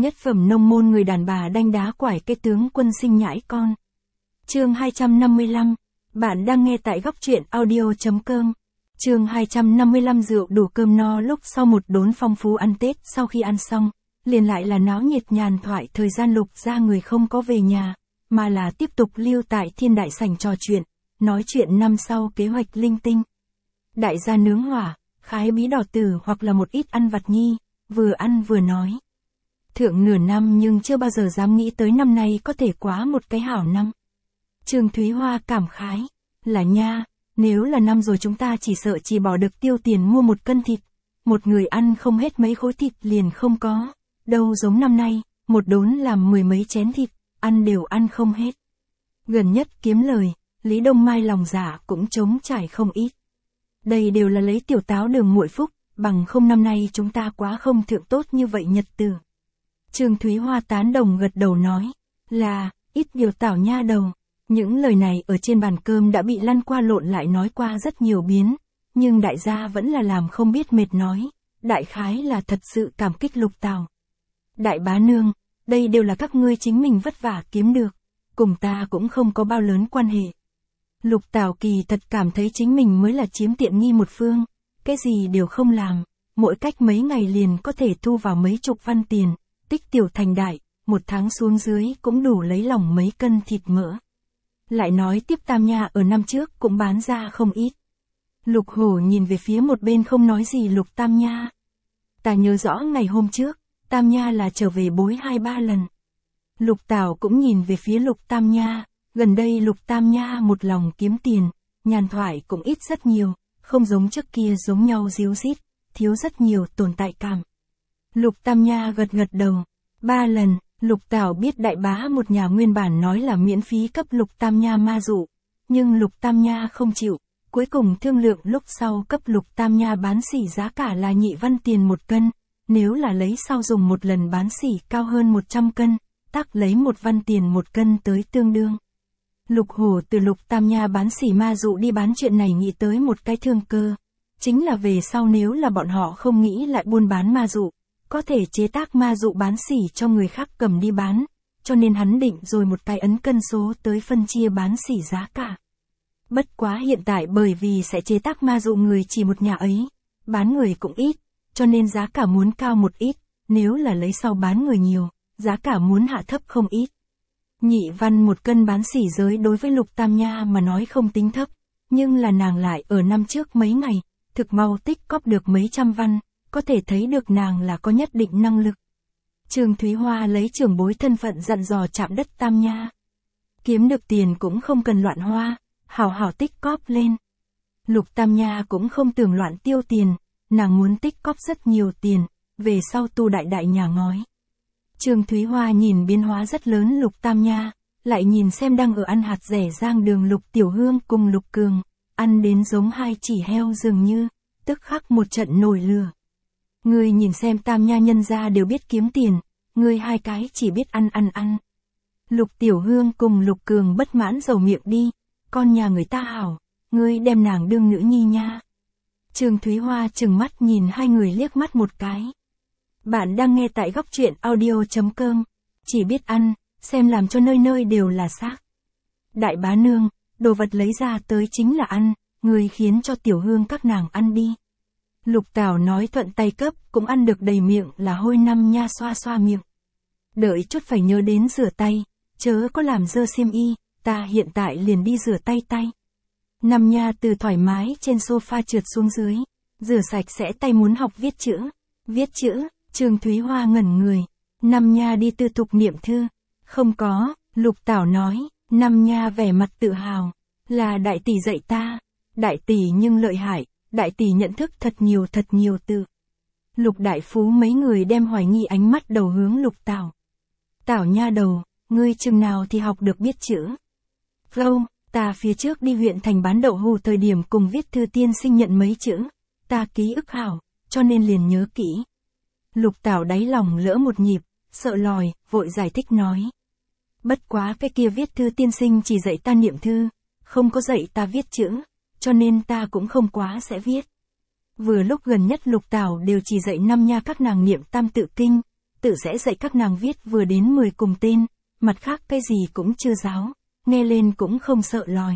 Nhất phẩm nông môn người đàn bà đanh đá quải cái tướng quân sinh nhãi con. Chương 255. Bạn đang nghe tại góc truyện audio.com. Chương 255 rượu đủ cơm no. Lúc sau một đốn phong phú ăn Tết, sau khi ăn xong, liền lại là náo nhiệt nhàn thoại. Thời gian Lục gia người không có về nhà, mà là tiếp tục lưu tại Thiên Đại Sảnh trò chuyện, nói chuyện năm sau kế hoạch linh tinh. Đại gia nướng hỏa, khái bí đỏ tử hoặc là một ít ăn vặt nhi, vừa ăn vừa nói. Thượng nửa năm nhưng chưa bao giờ dám nghĩ tới năm nay có thể quá một cái hảo năm. Trương Thúy Hoa cảm khái, là nha, nếu là năm rồi chúng ta chỉ sợ chỉ bỏ được tiêu tiền mua một cân thịt, một người ăn không hết mấy khối thịt liền không có, đâu giống năm nay, một đốn làm 10 mấy chén thịt, ăn đều ăn không hết. Gần nhất kiếm lời, Lý Đông Mai lòng dạ cũng trống trải không ít. Đây đều là lấy tiểu táo đường muội phúc, bằng không năm nay chúng ta quá không thượng tốt như vậy nhật tử. Trương Thúy Hoa tán đồng gật đầu nói, là, ít điều tảo nha đầu. Những lời này ở trên bàn cơm đã bị lăn qua lộn lại nói qua rất nhiều biến, nhưng đại gia vẫn là làm không biết mệt nói, đại khái là thật sự cảm kích Lục Tảo. Đại bá nương, đây đều là các ngươi chính mình vất vả kiếm được, cùng ta cũng không có bao lớn quan hệ. Lục Tảo kỳ thật cảm thấy chính mình mới là chiếm tiện nghi một phương, cái gì đều không làm, mỗi cách mấy ngày liền có thể thu vào mấy chục văn tiền, tích tiểu thành đại, một tháng xuống dưới cũng đủ lấy lòng mấy cân thịt mỡ. Lại nói tiếp Tam Nha ở năm trước cũng bán ra không ít. Lục Hổ nhìn về phía một bên không nói gì Lục Tam Nha. Ta nhớ rõ ngày hôm trước, Tam Nha là trở về bối 2-3 lần. Lục Tảo cũng nhìn về phía Lục Tam Nha, gần đây Lục Tam Nha một lòng kiếm tiền, nhàn thoại cũng ít rất nhiều, không giống trước kia giống nhau díu dít, thiếu rất nhiều tồn tại cảm. Lục Tam Nha gật gật đầu, 3 lần. Lục Tảo biết đại bá một nhà nguyên bản nói là miễn phí cấp Lục Tam Nha ma dụ, nhưng Lục Tam Nha không chịu, cuối cùng thương lượng lúc sau cấp Lục Tam Nha bán sỉ giá cả là nhị văn tiền một cân, nếu là lấy sau dùng một lần bán sỉ cao hơn 100 cân, tắc lấy 1 văn tiền một cân tới tương đương. Lục Hổ từ Lục Tam Nha bán sỉ ma dụ đi bán chuyện này nghĩ tới một cái thương cơ, chính là về sau nếu là bọn họ không nghĩ lại buôn bán ma dụ, có thể chế tác ma dụ bán sỉ cho người khác cầm đi bán, cho nên hắn định rồi một cái ấn cân số tới phân chia bán sỉ giá cả. Bất quá hiện tại bởi vì sẽ chế tác ma dụ người chỉ một nhà ấy, bán người cũng ít, cho nên giá cả muốn cao một ít, nếu là lấy sau bán người nhiều, giá cả muốn hạ thấp không ít. Nhị văn một cân bán sỉ giới đối với Lục Tam Nha mà nói không tính thấp, nhưng là nàng lại ở năm trước mấy ngày, thực mau tích cóp được mấy trăm văn. Có thể thấy được nàng là có nhất định năng lực. Trương Thúy Hoa lấy trưởng bối thân phận dặn dò chạm đất Tam Nha. Kiếm được tiền cũng không cần loạn hoa, hảo hảo tích cóp lên. Lục Tam Nha cũng không tưởng loạn tiêu tiền, nàng muốn tích cóp rất nhiều tiền, về sau tu đại đại nhà ngói. Trương Thúy Hoa nhìn biến hóa rất lớn Lục Tam Nha, lại nhìn xem đang ở ăn hạt rẻ rang đường Lục Tiểu Hương cùng Lục Cường, ăn đến giống hai chỉ heo dường như, tức khắc một trận nổi lửa. Ngươi nhìn xem Tam Nha nhân gia đều biết kiếm tiền, ngươi hai cái chỉ biết ăn. Lục Tiểu Hương cùng Lục Cường bất mãn dầu miệng đi, con nhà người ta hảo, ngươi đem nàng đương nữ nhi nha. Trương Thúy Hoa trừng mắt nhìn hai người liếc mắt một cái. Bạn đang nghe tại góc truyện audio.com, chỉ biết ăn, xem làm cho nơi nơi đều là xác. Đại bá nương, đồ vật lấy ra tới chính là ăn, ngươi khiến cho Tiểu Hương các nàng ăn đi. Lục Tảo nói thuận tay cấp, cũng ăn được đầy miệng là hôi Năm Nha xoa xoa miệng. Đợi chút phải nhớ đến rửa tay, chớ có làm dơ xiêm y, ta hiện tại liền đi rửa tay. Năm Nha từ thoải mái trên sofa trượt xuống dưới, rửa sạch sẽ tay muốn học viết chữ. Viết chữ, Trương Thúy Hoa ngẩn người. Năm Nha đi tư thục niệm thư. Không có, Lục Tảo nói, Năm Nha vẻ mặt tự hào, là đại tỷ dạy ta. Đại tỷ nhưng lợi hại. Đại tỷ nhận thức thật nhiều từ. Lục đại phú mấy người đem hoài nghi ánh mắt đầu hướng Lục Tảo. Tảo nha đầu, ngươi chừng nào thì học được biết chữ. Không, ta phía trước đi huyện thành bán đậu hù thời điểm cùng viết thư tiên sinh nhận mấy chữ. Ta ký ức hảo, cho nên liền nhớ kỹ. Lục Tảo đáy lòng lỡ một nhịp, sợ lòi, vội giải thích nói. Bất quá cái kia viết thư tiên sinh chỉ dạy ta niệm thư, không có dạy ta viết chữ. Cho nên ta cũng không quá sẽ viết. Vừa lúc gần nhất Lục Tảo đều chỉ dạy Năm Nha các nàng niệm Tam Tự Kinh, tự sẽ dạy các nàng viết vừa đến 10 cùng tên, mặt khác cái gì cũng chưa giáo, nghe lên cũng không sợ lòi.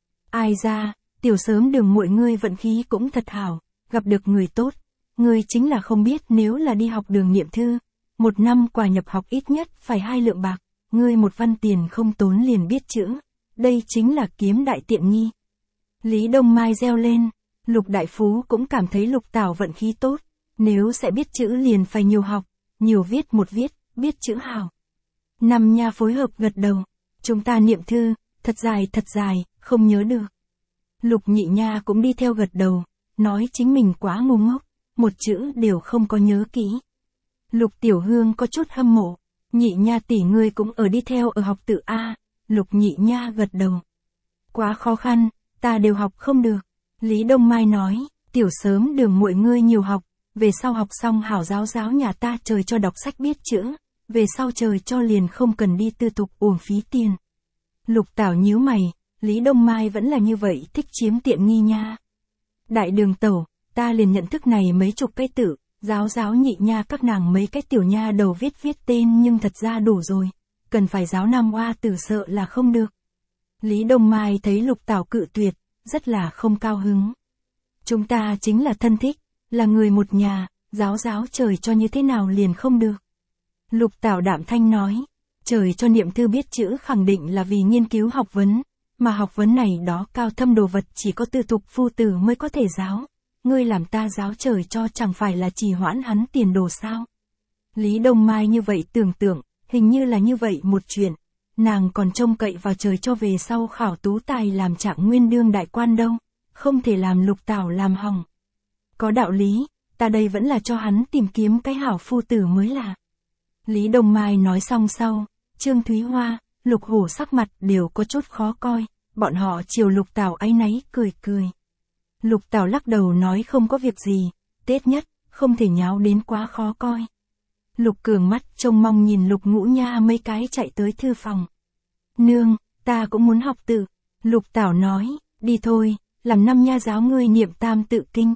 Ai ra, Tiểu Sớm Đường muội ngươi vận khí cũng thật hảo, gặp được người tốt, ngươi chính là không biết nếu là đi học Đường niệm thư, 1 năm quà nhập học ít nhất phải 2 lượng bạc, ngươi 1 văn tiền không tốn liền biết chữ, đây chính là kiếm đại tiện nghi. Lý Đông Mai reo lên, Lục Đại Phú cũng cảm thấy Lục Tảo vận khí tốt, nếu sẽ biết chữ liền phải nhiều học, nhiều viết một viết, biết chữ hảo. Năm nha phối hợp gật đầu, chúng ta niệm thư, thật dài, không nhớ được. Lục Nhị Nha cũng đi theo gật đầu, nói chính mình quá ngu ngốc, một chữ đều không có nhớ kỹ. Lục Tiểu Hương có chút hâm mộ, Nhị Nha tỷ ngươi cũng ở đi theo ở học tự A, Lục Nhị Nha gật đầu. Quá khó khăn, ta đều học không được. Lý Đông Mai nói, Tiểu Sớm Đường muội ngươi nhiều học, về sau học xong hảo giáo nhà ta trời cho đọc sách biết chữ, về sau trời cho liền không cần đi tư thục uổng phí tiền. Lục Tảo nhíu mày, Lý Đông Mai vẫn là như vậy thích chiếm tiện nghi nha. Đại Đường tẩu, ta liền nhận thức này mấy chục cái tự, giáo Nhị Nha các nàng mấy cái tiểu nha đầu viết tên nhưng thật ra đủ rồi, cần phải giáo Nam Oa Tử sợ là không được. Lý Đông Mai thấy Lục Tảo cự tuyệt, rất là không cao hứng. Chúng ta chính là thân thích, là người một nhà, giáo trời cho như thế nào liền không được. Lục Tảo đạm thanh nói, trời cho niệm thư biết chữ khẳng định là vì nghiên cứu học vấn, mà học vấn này đó cao thâm đồ vật chỉ có tư thục phu tử mới có thể giáo. Ngươi làm ta giáo trời cho chẳng phải là trì hoãn hắn tiền đồ sao. Lý Đông Mai như vậy tưởng tượng, hình như là như vậy một chuyện, nàng còn trông cậy vào trời cho về sau khảo tú tài làm trạng nguyên đương đại quan đâu, không thể làm Lục Tảo làm hỏng. Có đạo lý, ta đây vẫn là cho hắn tìm kiếm cái hảo phu tử mới là. Lý Đông Mai nói xong sau, Trương Thúy Hoa, Lục Hổ sắc mặt đều có chút khó coi, bọn họ chiều Lục Tảo áy náy cười. Lục Tảo lắc đầu nói không có việc gì, Tết nhất, không thể nháo đến quá khó coi. Lục Cường mắt trông mong nhìn Lục Ngũ Nha mấy cái chạy tới thư phòng. Nương, ta cũng muốn học tự. Lục Tảo nói, đi thôi, làm năm nha giáo ngươi niệm tam tự kinh.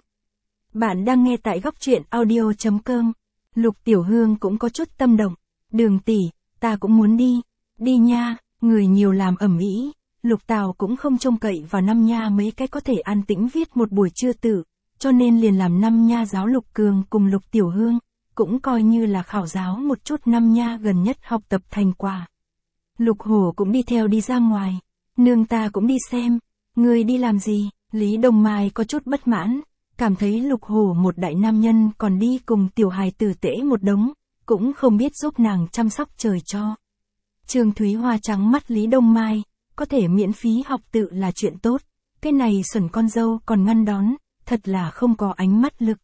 Bạn đang nghe tại góc truyện audio.com. Lục Tiểu Hương cũng có chút tâm động. Đường tỷ, ta cũng muốn đi. Đi nha, người nhiều làm ẩm ĩ. Lục Tảo cũng không trông cậy vào năm nha mấy cái có thể an tĩnh viết một buổi trưa tự, cho nên liền làm năm nha giáo Lục Cường cùng Lục Tiểu Hương, cũng coi như là khảo giáo một chút năm nha gần nhất học tập thành quả. Lục Hổ cũng đi theo đi ra ngoài. Nương ta cũng đi xem. Người đi làm gì? Lý Đông Mai có chút bất mãn, cảm thấy Lục Hổ một đại nam nhân còn đi cùng tiểu hài tử tễ một đống, cũng không biết giúp nàng chăm sóc trời cho. Trương Thúy Hoa trắng mắt Lý Đông Mai, có thể miễn phí học tự là chuyện tốt, cái này xuẩn con dâu còn ngăn đón, thật là không có ánh mắt lực.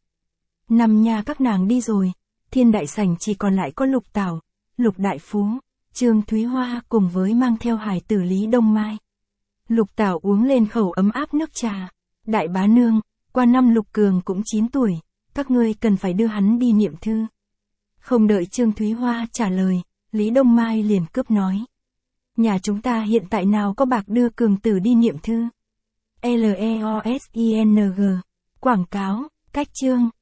Năm nha các nàng đi rồi, Thiên Đại Sảnh chỉ còn lại có Lục Tảo, Lục Đại Phú, Trương Thúy Hoa cùng với mang theo hài tử Lý Đông Mai. Lục Tảo uống lên khẩu ấm áp nước trà. Đại bá nương, qua năm Lục Cường cũng 9 tuổi, các ngươi cần phải đưa hắn đi niệm thư. Không đợi Trương Thúy Hoa trả lời, Lý Đông Mai liền cướp nói. Nhà chúng ta hiện tại nào có bạc đưa Cường tử đi niệm thư. LEOSING. Quảng cáo, cách chương.